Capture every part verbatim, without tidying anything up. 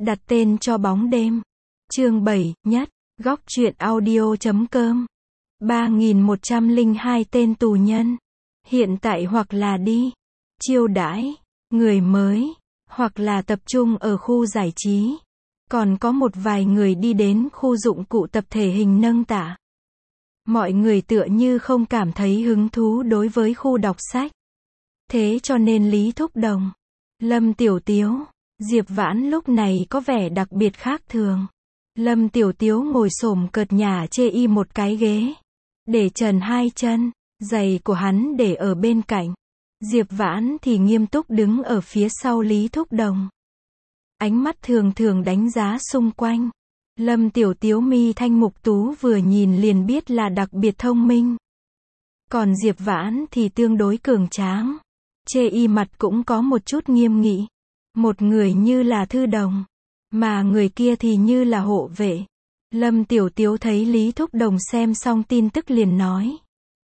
Đặt tên cho bóng đêm. Chương bảy, nhất, góc truyện audio chấm com. ba nghìn một trăm lẻ hai tên tù nhân. Hiện tại hoặc là đi chiêu đãi người mới, hoặc là tập trung ở khu giải trí. Còn có một vài người đi đến khu dụng cụ tập thể hình nâng tạ. Mọi người tựa như không cảm thấy hứng thú đối với khu đọc sách. Thế cho nên Lý Thúc Đồng, Lâm Tiểu Tiếu, Diệp Vãn lúc này có vẻ đặc biệt khác thường. Lâm Tiểu Tiếu ngồi xổm cợt nhả chê y một cái ghế, để trần hai chân, giày của hắn để ở bên cạnh. Diệp Vãn thì nghiêm túc đứng ở phía sau Lý Thúc Đồng. Ánh mắt thường thường đánh giá xung quanh. Lâm Tiểu Tiếu mi thanh mục tú vừa nhìn liền biết là đặc biệt thông minh. Còn Diệp Vãn thì tương đối cường tráng. Chê y mặt cũng có một chút nghiêm nghị. Một người như là thư đồng, mà người kia thì như là hộ vệ. Lâm Tiểu Tiếu thấy Lý Thúc Đồng xem xong tin tức liền nói.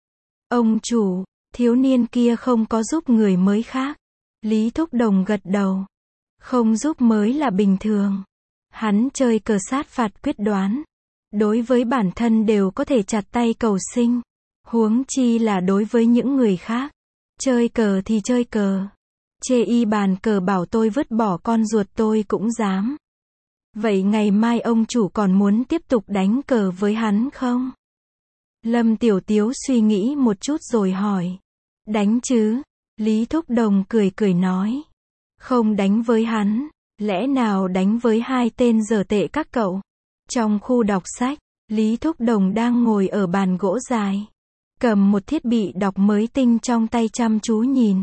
Ông chủ, thiếu niên kia không có giúp người mới khác. Lý Thúc Đồng gật đầu. Không giúp mới là bình thường. Hắn chơi cờ sát phạt quyết đoán. Đối với bản thân đều có thể chặt tay cầu sinh. Huống chi là đối với những người khác. Chơi cờ thì chơi cờ. Chê y bàn cờ bảo tôi vứt bỏ con ruột tôi cũng dám. Vậy ngày mai ông chủ còn muốn tiếp tục đánh cờ với hắn không? Lâm Tiểu Tiếu suy nghĩ một chút rồi hỏi. Đánh chứ? Lý Thúc Đồng cười cười nói. Không đánh với hắn, lẽ nào đánh với hai tên dở tệ các cậu? Trong khu đọc sách, Lý Thúc Đồng đang ngồi ở bàn gỗ dài, cầm một thiết bị đọc mới tinh trong tay chăm chú nhìn.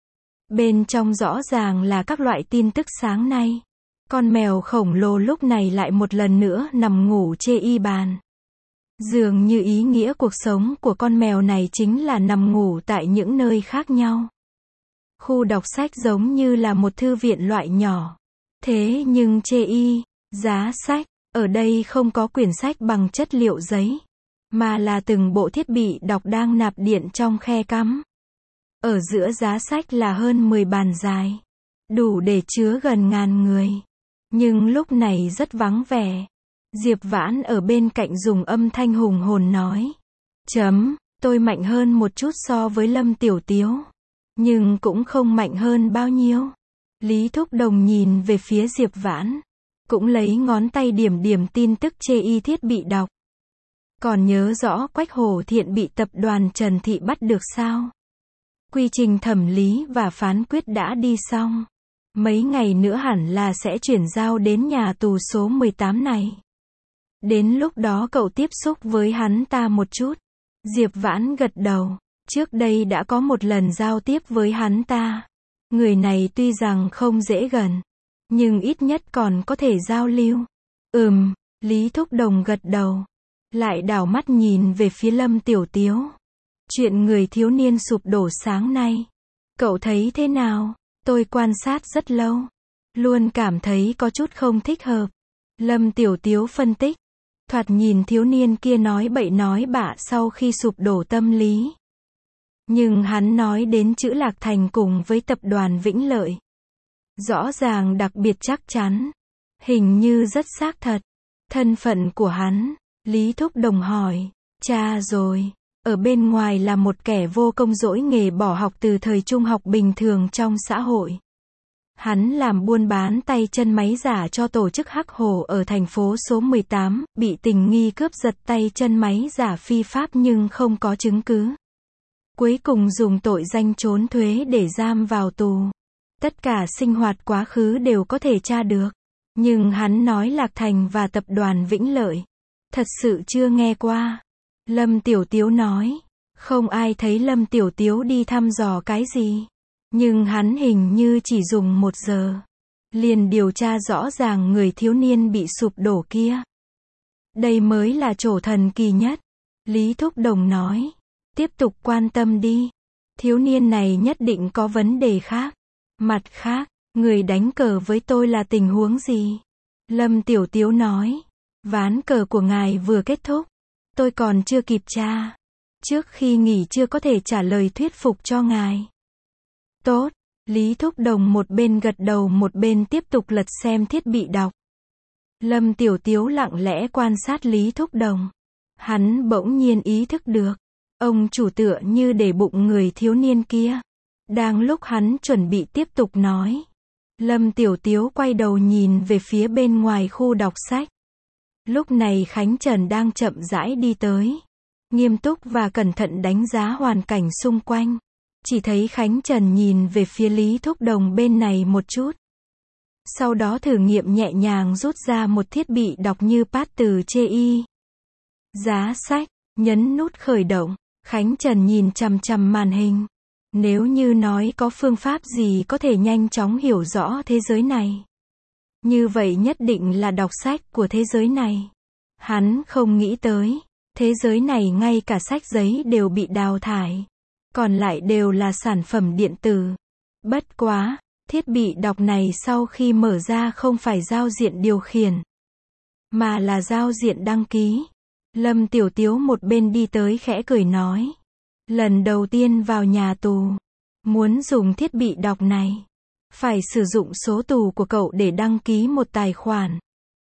Bên trong rõ ràng là các loại tin tức sáng nay. Con mèo khổng lồ lúc này lại một lần nữa nằm ngủ chê y bàn. Dường như ý nghĩa cuộc sống của con mèo này chính là nằm ngủ tại những nơi khác nhau. Khu đọc sách giống như là một thư viện loại nhỏ. Thế nhưng chê y, giá sách, ở đây không có quyển sách bằng chất liệu giấy, mà là từng bộ thiết bị đọc đang nạp điện trong khe cắm. Ở giữa giá sách là hơn mười bàn dài, đủ để chứa gần ngàn người. Nhưng lúc này rất vắng vẻ. Diệp Vãn ở bên cạnh dùng âm thanh hùng hồn nói. Chấm, tôi mạnh hơn một chút so với Lâm Tiểu Tiếu. Nhưng cũng không mạnh hơn bao nhiêu. Lý Thúc Đồng nhìn về phía Diệp Vãn. Cũng lấy ngón tay điểm điểm tin tức chê y thiết bị đọc. Còn nhớ rõ Quách Hổ Thiện bị tập đoàn Trần Thị bắt được sao? Quy trình thẩm lý và phán quyết đã đi xong. Mấy ngày nữa hẳn là sẽ chuyển giao đến nhà tù số mười tám này. Đến lúc đó cậu tiếp xúc với hắn ta một chút. Diệp Vãn gật đầu. Trước đây đã có một lần giao tiếp với hắn ta. Người này tuy rằng không dễ gần, nhưng ít nhất còn có thể giao lưu. Ừm, Lý Thúc Đồng gật đầu. Lại đảo mắt nhìn về phía Lâm Tiểu Tiếu. Chuyện người thiếu niên sụp đổ sáng nay. Cậu thấy thế nào? Tôi quan sát rất lâu. Luôn cảm thấy có chút không thích hợp. Lâm Tiểu Tiếu phân tích. Thoạt nhìn thiếu niên kia nói bậy nói bạ sau khi sụp đổ tâm lý. Nhưng hắn nói đến chữ Lạc Thành cùng với tập đoàn Vĩnh Lợi. Rõ ràng đặc biệt chắc chắn. Hình như rất xác thật. Thân phận của hắn. Lý Thúc Đồng hỏi. Cha rồi. Ở bên ngoài là một kẻ vô công dỗi nghề bỏ học từ thời trung học bình thường trong xã hội. Hắn làm buôn bán tay chân máy giả cho tổ chức Hắc Hổ ở thành phố số mười tám, bị tình nghi cướp giật tay chân máy giả phi pháp nhưng không có chứng cứ. Cuối cùng dùng tội danh trốn thuế để giam vào tù. Tất cả sinh hoạt quá khứ đều có thể tra được. Nhưng hắn nói Lạc Thành và tập đoàn Vĩnh Lợi. Thật sự chưa nghe qua. Lâm Tiểu Tiếu nói. Không ai thấy Lâm Tiểu Tiếu đi thăm dò cái gì. Nhưng hắn hình như chỉ dùng một giờ. Liền điều tra rõ ràng người thiếu niên bị sụp đổ kia. Đây mới là chỗ thần kỳ nhất. Lý Thúc Đồng nói. Tiếp tục quan tâm đi. Thiếu niên này nhất định có vấn đề khác. Mặt khác, người đánh cờ với tôi là tình huống gì? Lâm Tiểu Tiếu nói. Ván cờ của ngài vừa kết thúc. Tôi còn chưa kịp tra. Trước khi nghỉ chưa có thể trả lời thuyết phục cho ngài. Tốt. Lý Thúc Đồng một bên gật đầu một bên tiếp tục lật xem thiết bị đọc. Lâm Tiểu Tiếu lặng lẽ quan sát Lý Thúc Đồng. Hắn bỗng nhiên ý thức được, ông chủ tựa như để bụng người thiếu niên kia. Đang lúc hắn chuẩn bị tiếp tục nói, Lâm Tiểu Tiếu quay đầu nhìn về phía bên ngoài khu đọc sách. Lúc này Khánh Trần đang chậm rãi đi tới, nghiêm túc và cẩn thận đánh giá hoàn cảnh xung quanh. Chỉ thấy Khánh Trần nhìn về phía Lý Thúc Đồng bên này một chút. Sau đó thử nghiệm nhẹ nhàng rút ra một thiết bị đọc như pad từ chê y. Giá sách, nhấn nút khởi động. Khánh Trần nhìn chằm chằm màn hình. Nếu như nói có phương pháp gì có thể nhanh chóng hiểu rõ thế giới này, như vậy nhất định là đọc sách của thế giới này. Hắn không nghĩ tới, thế giới này ngay cả sách giấy đều bị đào thải, còn lại đều là sản phẩm điện tử. Bất quá, thiết bị đọc này sau khi mở ra không phải giao diện điều khiển, mà là giao diện đăng ký. Lâm Tiểu Tiếu một bên đi tới khẽ cười nói, lần đầu tiên vào nhà tù, muốn dùng thiết bị đọc này, phải sử dụng số tù của cậu để đăng ký một tài khoản.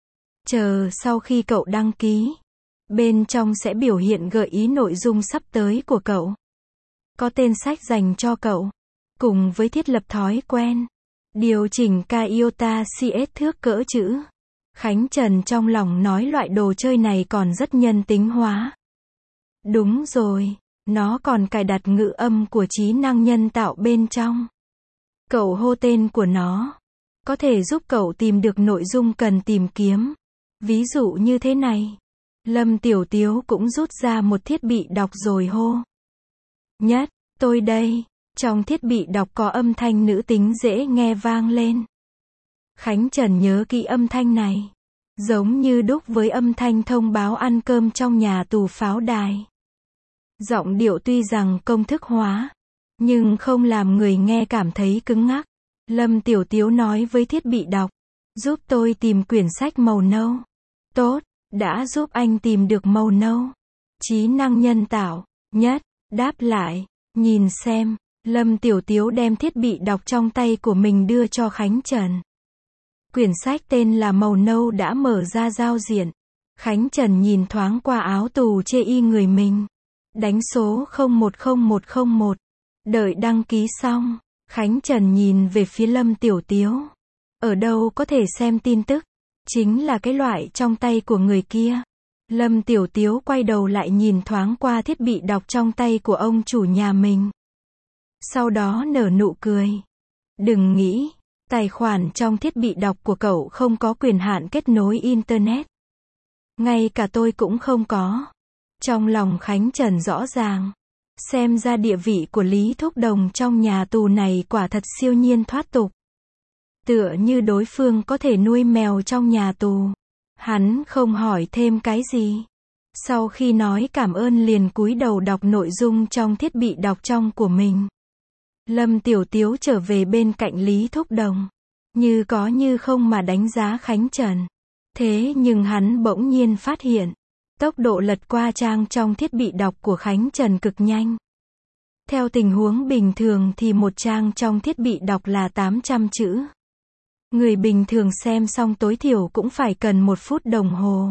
Chờ sau khi cậu đăng ký, bên trong sẽ biểu hiện gợi ý nội dung sắp tới của cậu. Có tên sách dành cho cậu, cùng với thiết lập thói quen, điều chỉnh Kaiota xê ét thước cỡ chữ. Khánh Trần trong lòng nói loại đồ chơi này còn rất nhân tính hóa. Đúng rồi, nó còn cài đặt ngữ âm của trí năng nhân tạo bên trong. Cậu hô tên của nó, có thể giúp cậu tìm được nội dung cần tìm kiếm. Ví dụ như thế này. Lâm Tiểu Tiếu cũng rút ra một thiết bị đọc rồi hô. Nhất, tôi đây. Trong thiết bị đọc có âm thanh nữ tính dễ nghe vang lên. Khánh Trần nhớ kỹ âm thanh này, giống như đúc với âm thanh thông báo ăn cơm trong nhà tù pháo đài. Giọng điệu tuy rằng công thức hóa, nhưng không làm người nghe cảm thấy cứng ngắc. Lâm Tiểu Tiếu nói với thiết bị đọc, giúp tôi tìm quyển sách màu nâu. Tốt, đã giúp anh tìm được màu nâu. Trí năng nhân tạo, nhất, đáp lại, nhìn xem. Lâm Tiểu Tiếu đem thiết bị đọc trong tay của mình đưa cho Khánh Trần. Quyển sách tên là Màu Nâu đã mở ra giao diện. Khánh Trần nhìn thoáng qua áo tù chê y người mình. Đánh số không một không một không một. Đợi đăng ký xong, Khánh Trần nhìn về phía Lâm Tiểu Tiếu. Ở đâu có thể xem tin tức? Chính là cái loại trong tay của người kia. Lâm Tiểu Tiếu quay đầu lại nhìn thoáng qua thiết bị đọc trong tay của ông chủ nhà mình. Sau đó nở nụ cười. Đừng nghĩ, tài khoản trong thiết bị đọc của cậu không có quyền hạn kết nối Internet. Ngay cả tôi cũng không có. Trong lòng Khánh Trần rõ ràng. Xem ra địa vị của Lý Thúc Đồng trong nhà tù này quả thật siêu nhiên thoát tục. Tựa như đối phương có thể nuôi mèo trong nhà tù. Hắn không hỏi thêm cái gì. Sau khi nói cảm ơn liền cúi đầu đọc nội dung trong thiết bị đọc trong của mình. Lâm Tiểu Tiếu trở về bên cạnh Lý Thúc Đồng, như có như không mà đánh giá Khánh Trần. Thế nhưng hắn bỗng nhiên phát hiện, tốc độ lật qua trang trong thiết bị đọc của Khánh Trần cực nhanh. Theo tình huống bình thường thì một trang trong thiết bị đọc là tám trăm chữ. Người bình thường xem xong tối thiểu cũng phải cần một phút đồng hồ.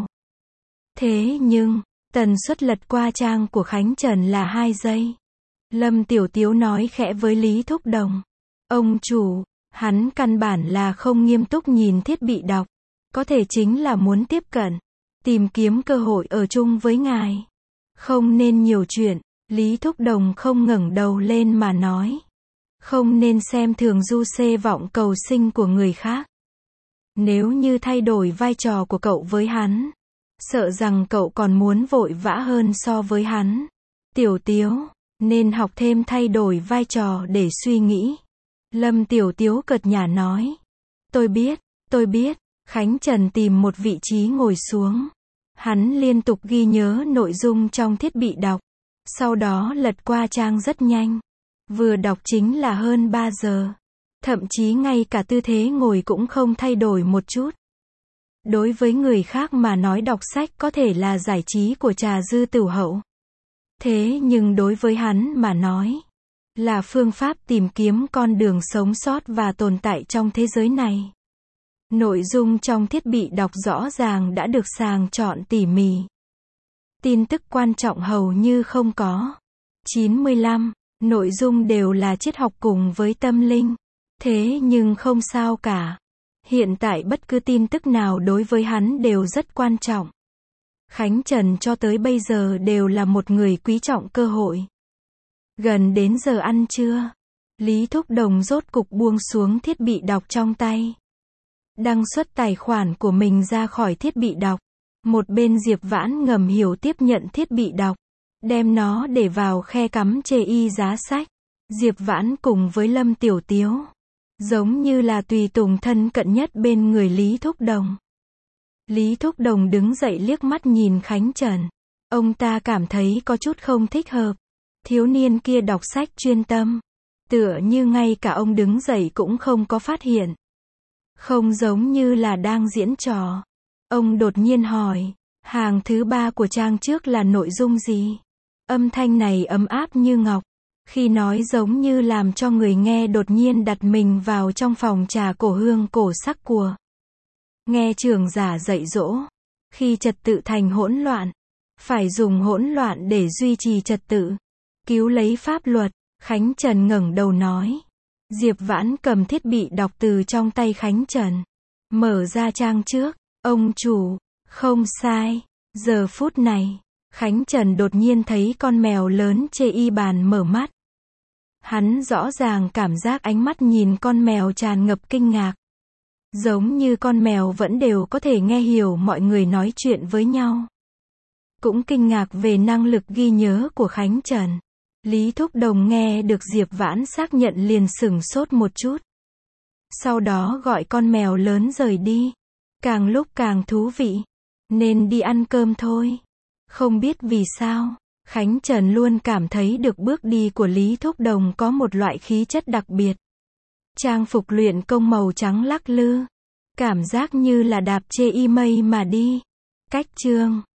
Thế nhưng, tần suất lật qua trang của Khánh Trần là hai giây. Lâm Tiểu Tiếu nói khẽ với Lý Thúc Đồng. Ông chủ, hắn căn bản là không nghiêm túc nhìn thiết bị đọc. Có thể chính là muốn tiếp cận, tìm kiếm cơ hội ở chung với ngài. Không nên nhiều chuyện. Lý Thúc Đồng không ngẩng đầu lên mà nói. Không nên xem thường du xê vọng cầu sinh của người khác. Nếu như thay đổi vai trò của cậu với hắn, sợ rằng cậu còn muốn vội vã hơn so với hắn. Tiểu Tiếu, nên học thêm thay đổi vai trò để suy nghĩ. Lâm Tiểu Tiếu cợt nhả nói. Tôi biết, tôi biết. Khánh Trần tìm một vị trí ngồi xuống. Hắn liên tục ghi nhớ nội dung trong thiết bị đọc. Sau đó lật qua trang rất nhanh. Vừa đọc chính là hơn ba giờ. Thậm chí ngay cả tư thế ngồi cũng không thay đổi một chút. Đối với người khác mà nói đọc sách có thể là giải trí của trà dư tửu hậu. Thế nhưng đối với hắn mà nói, là phương pháp tìm kiếm con đường sống sót và tồn tại trong thế giới này. Nội dung trong thiết bị đọc rõ ràng đã được sàng chọn tỉ mỉ. Tin tức quan trọng hầu như không có. chín mươi lăm. Nội dung đều là triết học cùng với tâm linh. Thế nhưng không sao cả. Hiện tại bất cứ tin tức nào đối với hắn đều rất quan trọng. Khánh Trần cho tới bây giờ đều là một người quý trọng cơ hội. Gần đến giờ ăn trưa, Lý Thúc Đồng rốt cục buông xuống thiết bị đọc trong tay. Đăng xuất tài khoản của mình ra khỏi thiết bị đọc. Một bên Diệp Vãn ngầm hiểu tiếp nhận thiết bị đọc, đem nó để vào khe cắm chê y giá sách. Diệp Vãn cùng với Lâm Tiểu Tiếu, giống như là tùy tùng thân cận nhất bên người Lý Thúc Đồng. Lý Thúc Đồng đứng dậy liếc mắt nhìn Khánh Trần. Ông ta cảm thấy có chút không thích hợp. Thiếu niên kia đọc sách chuyên tâm. Tựa như ngay cả ông đứng dậy cũng không có phát hiện. Không giống như là đang diễn trò. Ông đột nhiên hỏi, hàng thứ ba của trang trước là nội dung gì? Âm thanh này ấm áp như ngọc. Khi nói giống như làm cho người nghe đột nhiên đặt mình vào trong phòng trà cổ hương cổ sắc của. Nghe trưởng giả dạy dỗ. Khi trật tự thành hỗn loạn, phải dùng hỗn loạn để duy trì trật tự. Cứu lấy pháp luật. Khánh Trần ngẩng đầu nói. Diệp Vãn cầm thiết bị đọc từ trong tay Khánh Trần. Mở ra trang trước. Ông chủ, không sai. Giờ phút này, Khánh Trần đột nhiên thấy con mèo lớn chê y bàn mở mắt. Hắn rõ ràng cảm giác ánh mắt nhìn con mèo tràn ngập kinh ngạc. Giống như con mèo vẫn đều có thể nghe hiểu mọi người nói chuyện với nhau. Cũng kinh ngạc về năng lực ghi nhớ của Khánh Trần. Lý Thúc Đồng nghe được Diệp Vãn xác nhận liền sửng sốt một chút. Sau đó gọi con mèo lớn rời đi. Càng lúc càng thú vị. Nên đi ăn cơm thôi. Không biết vì sao, Khánh Trần luôn cảm thấy được bước đi của Lý Thúc Đồng có một loại khí chất đặc biệt. Trang phục luyện công màu trắng lắc lư. Cảm giác như là đạp chê y mây mà đi. Cách chương